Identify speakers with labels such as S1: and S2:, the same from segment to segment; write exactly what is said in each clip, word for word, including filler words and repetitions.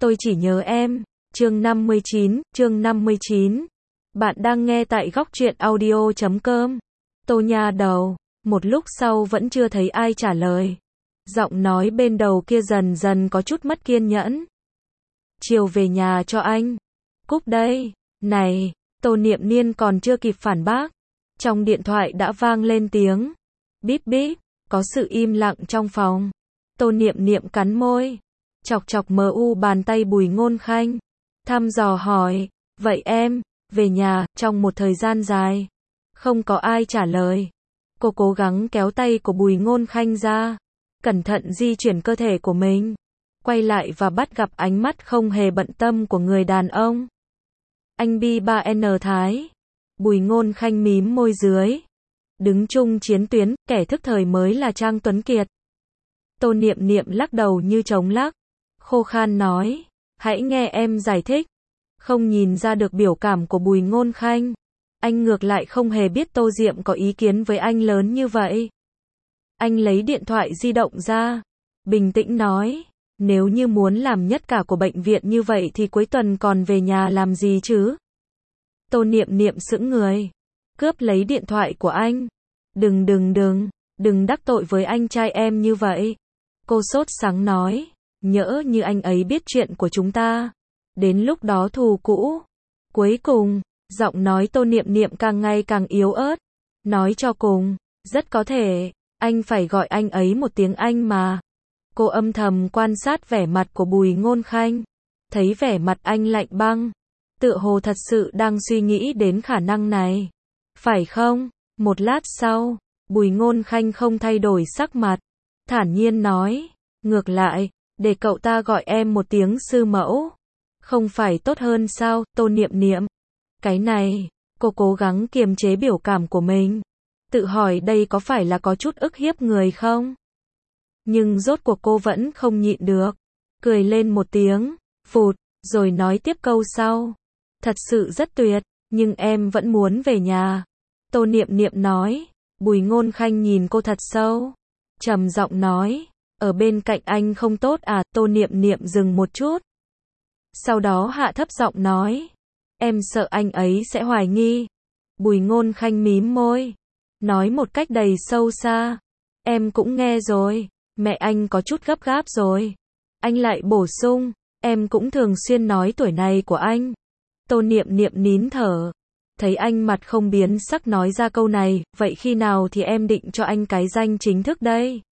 S1: Tôi chỉ nhớ em. Chương năm mươi chín, chương năm mươi chín. Bạn đang nghe tại góc truyện audio chấm com. Tô Nha đầu, một lúc sau vẫn chưa thấy ai trả lời. Giọng nói bên đầu kia dần dần có chút mất kiên nhẫn. Chiều về nhà cho anh. Cúp đây. Này, Tô Niệm Niên còn chưa kịp phản bác. Trong điện thoại đã vang lên tiếng. Bíp bíp, có sự im lặng trong phòng. Tô Niệm Niệm cắn môi. Chọc chọc mờ u bàn tay Bùi Ngôn Khanh. Thăm dò hỏi, vậy em, về nhà, trong một thời gian dài. Không có ai trả lời. Cô cố gắng kéo tay của Bùi Ngôn Khanh ra. Cẩn thận di chuyển cơ thể của mình. Quay lại và bắt gặp ánh mắt không hề bận tâm của người đàn ông. Anh Bi ba N Thái. Bùi Ngôn Khanh mím môi dưới. Đứng chung chiến tuyến, kẻ thức thời mới là Trang Tuấn Kiệt. Tô Niệm Niệm lắc đầu như trống lắc. Khô khan nói, hãy nghe em giải thích. Không nhìn ra được biểu cảm của Bùi Ngôn Khanh. Anh ngược lại không hề biết Tô Diệm có ý kiến với anh lớn như vậy. Anh lấy điện thoại di động ra. Bình tĩnh nói, nếu như muốn làm nhất cả của bệnh viện như vậy thì cuối tuần còn về nhà làm gì chứ? Tô Niệm Niệm sững người. Cướp lấy điện thoại của anh. Đừng đừng đừng, đừng đắc tội với anh trai em như vậy. Cô sốt sắng nói, nhỡ như anh ấy biết chuyện của chúng ta. Đến lúc đó thù cũ. Cuối cùng, giọng nói Tô Niệm Niệm càng ngày càng yếu ớt. Nói cho cùng, rất có thể, anh phải gọi anh ấy một tiếng anh mà. Cô âm thầm quan sát vẻ mặt của Bùi Ngôn Khanh. Thấy vẻ mặt anh lạnh băng. Tựa hồ thật sự đang suy nghĩ đến khả năng này. Phải không? Một lát sau, Bùi Ngôn Khanh không thay đổi sắc mặt. Thản nhiên nói, ngược lại, để cậu ta gọi em một tiếng sư mẫu. Không phải tốt hơn sao, Tô Niệm Niệm? Cái này, cô cố gắng kiềm chế biểu cảm của mình. Tự hỏi đây có phải là có chút ức hiếp người không? Nhưng rốt cuộc cô vẫn không nhịn được. Cười lên một tiếng, phụt, rồi nói tiếp câu sau. Thật sự rất tuyệt, nhưng em vẫn muốn về nhà. Tô Niệm Niệm nói. Bùi Ngôn Khanh nhìn cô thật sâu. Trầm giọng nói, ở bên cạnh anh không tốt à? Tô Niệm Niệm dừng một chút. Sau đó hạ thấp giọng nói, em sợ anh ấy sẽ hoài nghi. Bùi Ngôn Khanh mím môi. Nói một cách đầy sâu xa. Em cũng nghe rồi, mẹ anh có chút gấp gáp rồi. Anh lại bổ sung, em cũng thường xuyên nói tuổi này của anh. Tô Niệm Niệm nín thở. Thấy anh mặt không biến sắc nói ra câu này, vậy khi nào thì em định cho anh cái danh chính thức đây?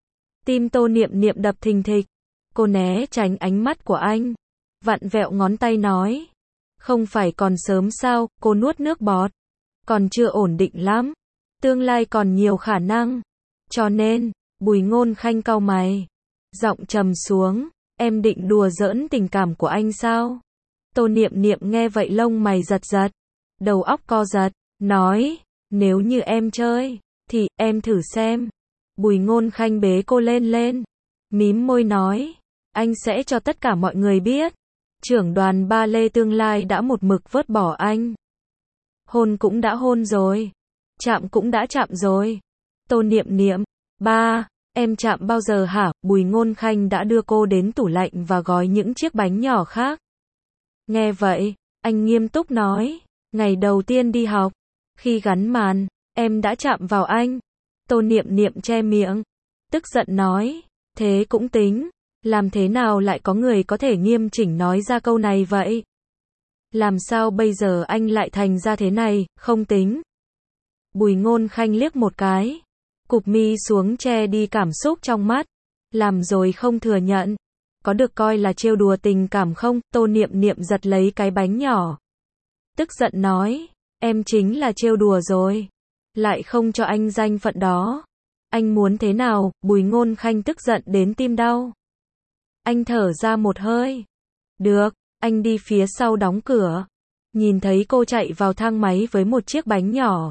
S1: Tim Tô Niệm Niệm đập thình thịch. Cô né tránh ánh mắt của anh. Vặn vẹo ngón tay nói. Không phải còn sớm sao? Cô nuốt nước bọt. Còn chưa ổn định lắm. Tương lai còn nhiều khả năng. Cho nên, Bùi Ngôn Khanh cau mày. Giọng trầm xuống. Em định đùa giỡn tình cảm của anh sao? Tô Niệm Niệm nghe vậy lông mày giật giật. Đầu óc co giật. Nói, nếu như em chơi, thì, em thử xem. Bùi Ngôn Khanh bế cô lên lên. Mím môi nói, anh sẽ cho tất cả mọi người biết. Trưởng đoàn ba lê tương lai đã một mực vớt bỏ anh. Hôn cũng đã hôn rồi. Chạm cũng đã chạm rồi. Tô Niệm Niệm, ba, em chạm bao giờ hả? Bùi Ngôn Khanh đã đưa cô đến tủ lạnh và gói những chiếc bánh nhỏ khác. Nghe vậy, anh nghiêm túc nói, ngày đầu tiên đi học, khi gắn màn, em đã chạm vào anh. Tô Niệm Niệm che miệng, tức giận nói, thế cũng tính, làm thế nào lại có người có thể nghiêm chỉnh nói ra câu này vậy? Làm sao bây giờ anh lại thành ra thế này, không tính. Bùi Ngôn Khanh liếc một cái, cụp mi xuống che đi cảm xúc trong mắt, làm rồi không thừa nhận. Có được coi là trêu đùa tình cảm không? Tô Niệm Niệm giật lấy cái bánh nhỏ. Tức giận nói, em chính là trêu đùa rồi. Lại không cho anh danh phận đó. Anh muốn thế nào? Bùi Ngôn Khanh tức giận đến tim đau. Anh thở ra một hơi. Được, anh đi phía sau đóng cửa. Nhìn thấy cô chạy vào thang máy với một chiếc bánh nhỏ.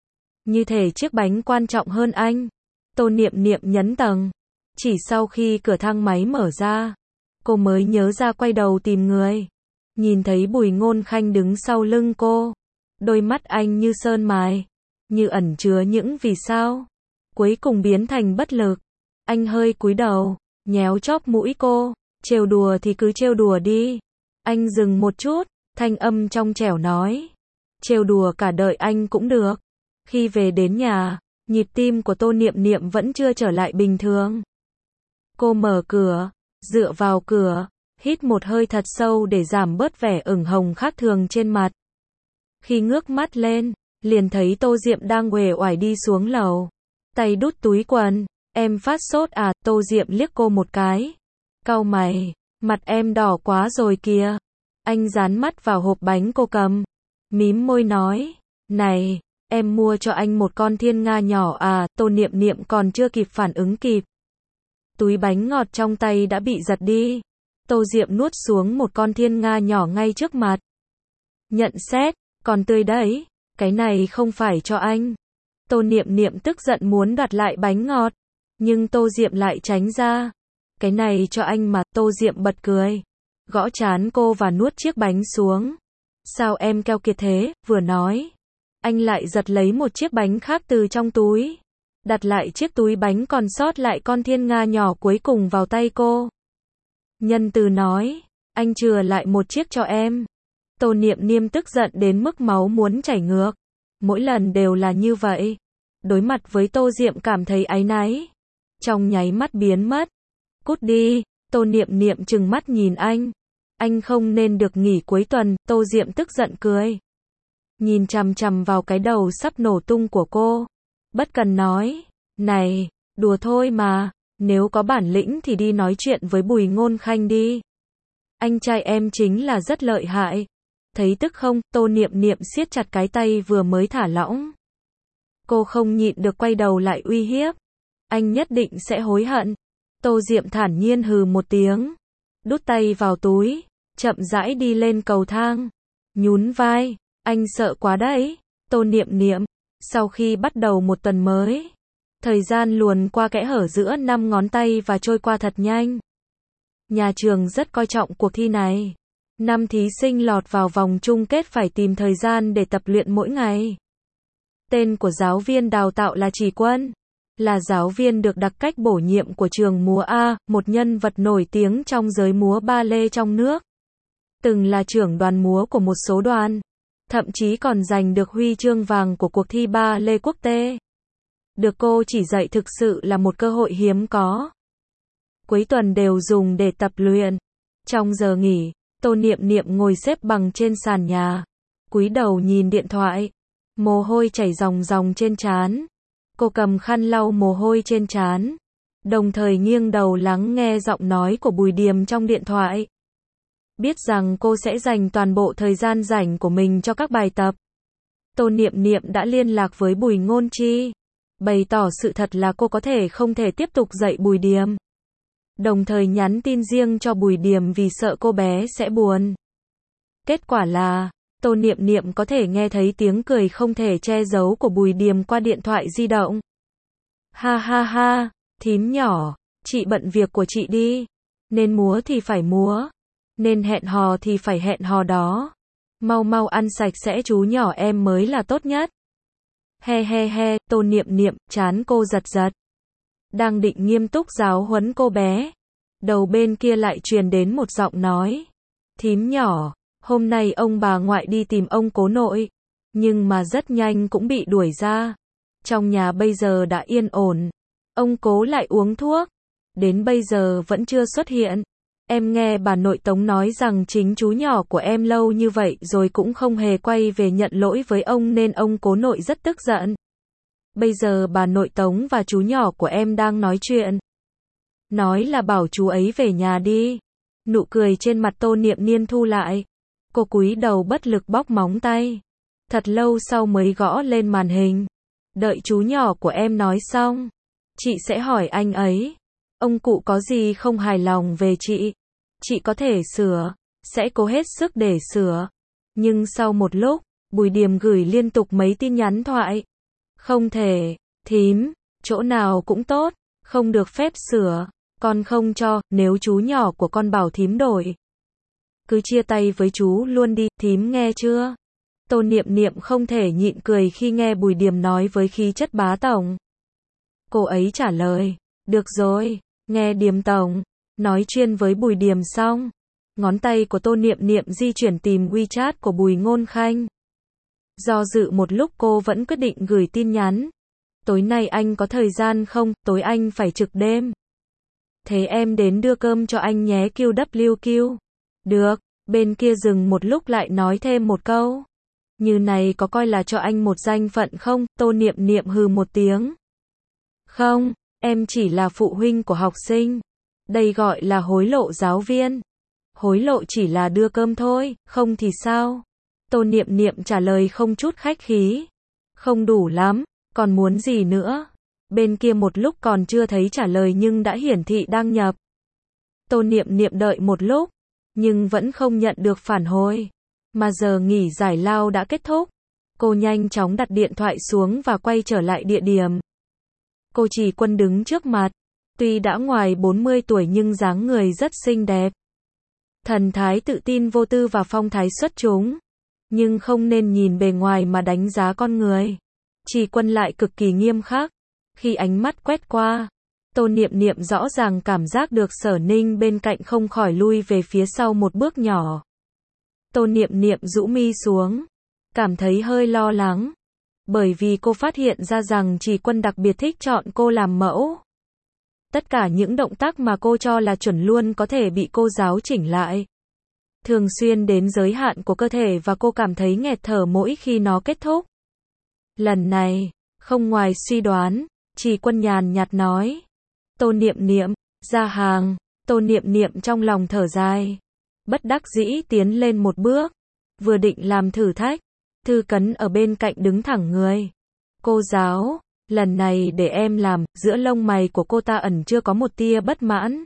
S1: Như thể chiếc bánh quan trọng hơn anh. Tô Niệm Niệm nhấn tầng. Chỉ sau khi cửa thang máy mở ra, cô mới nhớ ra quay đầu tìm người. Nhìn thấy Bùi Ngôn Khanh đứng sau lưng cô. Đôi mắt anh như sơn mài, như ẩn chứa những vì sao. Cuối cùng biến thành bất lực. Anh hơi cúi đầu, nhéo chóp mũi cô. Trêu đùa thì cứ trêu đùa đi. Anh dừng một chút, thanh âm trong trẻo nói. Trêu đùa cả đời anh cũng được. Khi về đến nhà, nhịp tim của Tô Niệm Niệm vẫn chưa trở lại bình thường. Cô mở cửa, dựa vào cửa, hít một hơi thật sâu để giảm bớt vẻ ửng hồng khác thường trên mặt. Khi ngước mắt lên, liền thấy Tô Diệm đang uể oải đi xuống lầu. Tay đút túi quần. Em phát sốt à? Tô Diệm liếc cô một cái. Cau mày, mặt em đỏ quá rồi kìa. Anh dán mắt vào hộp bánh cô cầm. Mím môi nói, này, em mua cho anh một con thiên nga nhỏ à? Tô Niệm Niệm còn chưa kịp phản ứng kịp. Túi bánh ngọt trong tay đã bị giật đi. Tô Diệm nuốt xuống một con thiên nga nhỏ ngay trước mặt. Nhận xét, còn tươi đấy, cái này không phải cho anh. Tô Niệm Niệm tức giận muốn đoạt lại bánh ngọt, nhưng Tô Diệm lại tránh ra. Cái này cho anh mà. Tô Diệm bật cười, gõ trán cô và nuốt chiếc bánh xuống. Sao em keo kiệt thế? Vừa nói, anh lại giật lấy một chiếc bánh khác từ trong túi, đặt lại chiếc túi bánh còn sót lại con thiên nga nhỏ cuối cùng vào tay cô. Nhân từ nói, anh chừa lại một chiếc cho em. Tô Niệm Niệm tức giận đến mức máu muốn chảy ngược. Mỗi lần đều là như vậy. Đối mặt với Tô Diệm cảm thấy áy náy. Trong nháy mắt biến mất. Cút đi. Tô Niệm Niệm trừng mắt nhìn anh. Anh không nên được nghỉ cuối tuần. Tô Diệm tức giận cười, nhìn chằm chằm vào cái đầu sắp nổ tung của cô. Bất cần nói, này, đùa thôi mà. Nếu có bản lĩnh thì đi nói chuyện với Bùi Ngôn Khanh đi. Anh trai em chính là rất lợi hại. Thấy tức không? Tô Niệm Niệm siết chặt cái tay vừa mới thả lỏng. Cô không nhịn được quay đầu lại uy hiếp. Anh nhất định sẽ hối hận. Tô Diệm thản nhiên hừ một tiếng, đút tay vào túi, chậm rãi đi lên cầu thang. Nhún vai, anh sợ quá đấy. Tô Niệm Niệm, sau khi bắt đầu một tuần mới, thời gian luồn qua kẽ hở giữa năm ngón tay và trôi qua thật nhanh. Nhà trường rất coi trọng cuộc thi này. Năm thí sinh lọt vào vòng chung kết phải tìm thời gian để tập luyện mỗi ngày. Tên của giáo viên đào tạo là Trì Quân, là giáo viên được đặc cách bổ nhiệm của trường múa A, một nhân vật nổi tiếng trong giới múa ba lê trong nước. Từng là trưởng đoàn múa của một số đoàn, thậm chí còn giành được huy chương vàng của cuộc thi ba lê quốc tế. Được cô chỉ dạy thực sự là một cơ hội hiếm có. Cuối tuần đều dùng để tập luyện. Trong giờ nghỉ, Tô Niệm Niệm ngồi xếp bằng trên sàn nhà, cúi đầu nhìn điện thoại, mồ hôi chảy ròng ròng trên trán. Cô cầm khăn lau mồ hôi trên trán, đồng thời nghiêng đầu lắng nghe giọng nói của Bùi Điềm trong điện thoại. Biết rằng cô sẽ dành toàn bộ thời gian rảnh của mình cho các bài tập, Tô Niệm Niệm đã liên lạc với Bùi Ngôn Chi, bày tỏ sự thật là cô có thể không thể tiếp tục dạy Bùi Điềm. Đồng thời nhắn tin riêng cho Bùi Điềm vì sợ cô bé sẽ buồn. Kết quả là, Tô Niệm Niệm có thể nghe thấy tiếng cười không thể che giấu của Bùi Điềm qua điện thoại di động. Ha ha ha, thím nhỏ, chị bận việc của chị đi. Nên múa thì phải múa, nên hẹn hò thì phải hẹn hò đó. Mau mau ăn sạch sẽ chú nhỏ em mới là tốt nhất. He he he, Tô Niệm Niệm, trán cô giật giật. Đang định nghiêm túc giáo huấn cô bé, đầu bên kia lại truyền đến một giọng nói. Thím nhỏ, hôm nay ông bà ngoại đi tìm ông cố nội, nhưng mà rất nhanh cũng bị đuổi ra. Trong nhà bây giờ đã yên ổn, ông cố lại uống thuốc, đến bây giờ vẫn chưa xuất hiện. Em nghe bà nội Tống nói rằng chính chú nhỏ của em lâu như vậy rồi cũng không hề quay về nhận lỗi với ông nên ông cố nội rất tức giận. Bây giờ bà nội Tống và chú nhỏ của em đang nói chuyện. Nói là bảo chú ấy về nhà đi. Nụ cười trên mặt Tô Niệm Niên thu lại. Cô cúi đầu bất lực bóc móng tay. Thật lâu sau mới gõ lên màn hình. Đợi chú nhỏ của em nói xong, chị sẽ hỏi anh ấy. Ông cụ có gì không hài lòng về chị? Chị có thể sửa, sẽ cố hết sức để sửa. Nhưng sau một lúc, Bùi Điềm gửi liên tục mấy tin nhắn thoại. Không thể, thím, chỗ nào cũng tốt, không được phép sửa, con không cho, nếu chú nhỏ của con bảo thím đổi. Cứ chia tay với chú luôn đi, thím nghe chưa? Tô Niệm Niệm không thể nhịn cười khi nghe Bùi Điềm nói với khí chất bá tổng. Cô ấy trả lời, được rồi, nghe Điềm tổng, Nói chuyên với Bùi Điềm xong, ngón tay của Tô Niệm Niệm di chuyển tìm WeChat của Bùi Ngôn Khanh. Do dự một lúc cô vẫn quyết định gửi tin nhắn. Tối nay anh có thời gian không, tối anh phải trực đêm. Thế em đến đưa cơm cho anh nhé quy vê kép. Được, bên kia dừng một lúc lại nói thêm một câu. Như này có coi là cho anh một danh phận không? Tô Niệm Niệm hừ một tiếng. Không, em chỉ là phụ huynh của học sinh. Đây gọi là hối lộ giáo viên. Hối lộ chỉ là đưa cơm thôi, không thì sao? Tô Niệm Niệm trả lời không chút khách khí. Không đủ lắm, còn muốn gì nữa? Bên kia một lúc còn chưa thấy trả lời nhưng đã hiển thị đăng nhập. Tô Niệm Niệm đợi một lúc, nhưng vẫn không nhận được phản hồi. Mà giờ nghỉ giải lao đã kết thúc. Cô nhanh chóng đặt điện thoại xuống và quay trở lại địa điểm. Cô Trì Quân đứng trước mặt. Tuy đã ngoài bốn mươi tuổi nhưng dáng người rất xinh đẹp. Thần thái tự tin vô tư và phong thái xuất chúng. Nhưng không nên nhìn bề ngoài mà đánh giá con người. Trì Quân lại cực kỳ nghiêm khắc. Khi ánh mắt quét qua, Tô Niệm Niệm rõ ràng cảm giác được Sở Ninh bên cạnh không khỏi lui về phía sau một bước nhỏ. Tô Niệm Niệm rũ mi xuống, cảm thấy hơi lo lắng. Bởi vì cô phát hiện ra rằng Trì Quân đặc biệt thích chọn cô làm mẫu. Tất cả những động tác mà cô cho là chuẩn luôn có thể bị cô giáo chỉnh lại. Thường xuyên đến giới hạn của cơ thể và cô cảm thấy nghẹt thở mỗi khi nó kết thúc. Lần này, không ngoài suy đoán, Trì Quân nhàn nhạt nói. Tô Niệm Niệm, ra hàng. Tô Niệm Niệm trong lòng thở dài. Bất đắc dĩ tiến lên một bước. Vừa định làm thử thách. Thư Cấn ở bên cạnh đứng thẳng người. Cô giáo, lần này để em làm. Giữa lông mày của cô ta ẩn chưa có một tia bất mãn.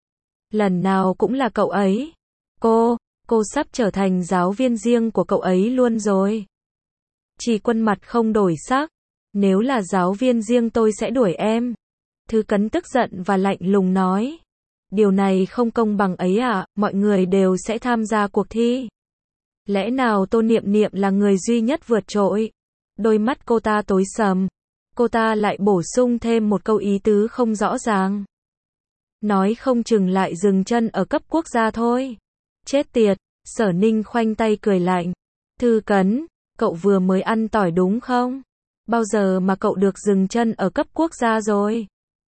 S1: Lần nào cũng là cậu ấy. Cô, cô sắp trở thành giáo viên riêng của cậu ấy luôn rồi. Trì Quân mặt không đổi sắc. Nếu là giáo viên riêng tôi sẽ đuổi em. Thư Cấn tức giận và lạnh lùng nói. Điều này không công bằng ấy à, mọi người đều sẽ tham gia cuộc thi. Lẽ nào Tô Niệm Niệm là người duy nhất vượt trội? Đôi mắt cô ta tối sầm. Cô ta lại bổ sung thêm một câu ý tứ không rõ ràng. Nói không chừng lại dừng chân ở cấp quốc gia thôi. Chết tiệt, Sở Ninh khoanh tay cười lạnh. Thư Cấn, cậu vừa mới ăn tỏi đúng không? Bao giờ mà cậu được dừng chân ở cấp quốc gia rồi?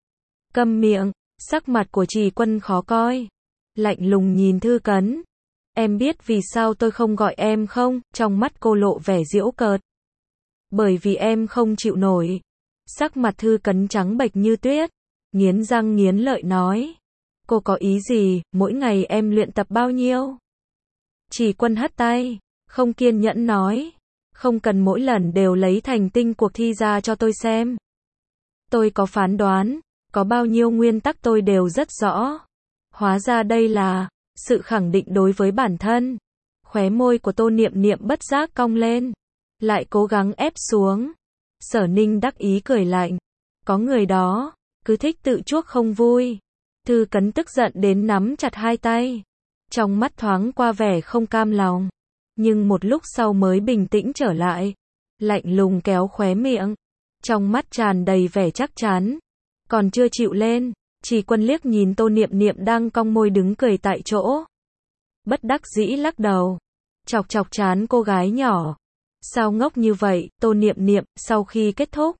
S1: Câm miệng, sắc mặt của Trì Quân khó coi. Lạnh lùng nhìn Thư Cấn. Em biết vì sao tôi không gọi em không? Trong mắt cô lộ vẻ giễu cợt. Bởi vì em không chịu nổi. Sắc mặt Thư Cấn trắng bệch như tuyết. Nghiến răng nghiến lợi nói. Cô có ý gì, mỗi ngày em luyện tập bao nhiêu? Trì Quân hất tay, không kiên nhẫn nói. Không cần mỗi lần đều lấy thành tinh cuộc thi ra cho tôi xem. Tôi có phán đoán, có bao nhiêu nguyên tắc tôi đều rất rõ. Hóa ra đây là sự khẳng định đối với bản thân. Khóe môi của Tô Niệm Niệm bất giác cong lên, lại cố gắng ép xuống. Sở Ninh đắc ý cười lạnh. Có người đó, cứ thích tự chuốc không vui. Thư Cấn tức giận đến nắm chặt hai tay. Trong mắt thoáng qua vẻ không cam lòng. Nhưng một lúc sau mới bình tĩnh trở lại. Lạnh lùng kéo khóe miệng. Trong mắt tràn đầy vẻ chắc chắn. Còn chưa chịu lên. Trì Quân liếc nhìn Tô Niệm Niệm đang cong môi đứng cười tại chỗ. Bất đắc dĩ lắc đầu. Chọc chọc trán cô gái nhỏ. Sao ngốc như vậy, Tô Niệm Niệm, sau khi kết thúc.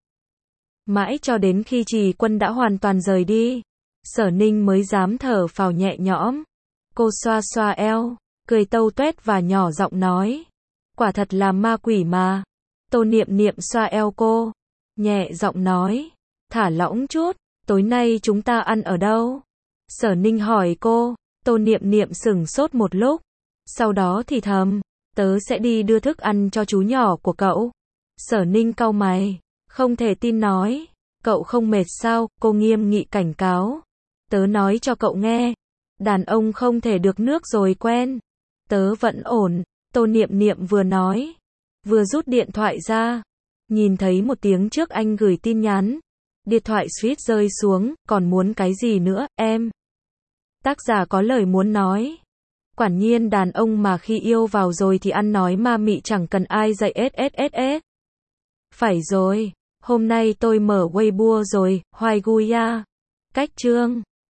S1: Mãi cho đến khi Trì Quân đã hoàn toàn rời đi. Sở Ninh mới dám thở phào nhẹ nhõm. Cô xoa xoa eo, cười tâu tuét và nhỏ giọng nói. Quả thật là ma quỷ mà. Tô Niệm Niệm xoa eo cô. Nhẹ giọng nói. Thả lỏng chút, tối nay chúng ta ăn ở đâu? Sở Ninh hỏi cô. Tô Niệm Niệm sửng sốt một lúc. Sau đó thì thầm. Tớ sẽ đi đưa thức ăn cho chú nhỏ của cậu. Sở Ninh cau mày. Không thể tin nói. Cậu không mệt sao? Cô nghiêm nghị cảnh cáo. Tớ nói cho cậu nghe. Đàn ông không thể được nước rồi quen. Tớ vẫn ổn. Tô Niệm Niệm vừa nói, vừa rút điện thoại ra. Nhìn thấy một tiếng trước anh gửi tin nhắn. Điện thoại suýt rơi xuống. Còn muốn cái gì nữa, em? Tác giả có lời muốn nói. Quả nhiên đàn ông mà khi yêu vào rồi thì ăn nói ma mị chẳng cần ai dạy sss. Phải rồi. Hôm nay tôi mở Weibo rồi. Hoài Guya. Cách chương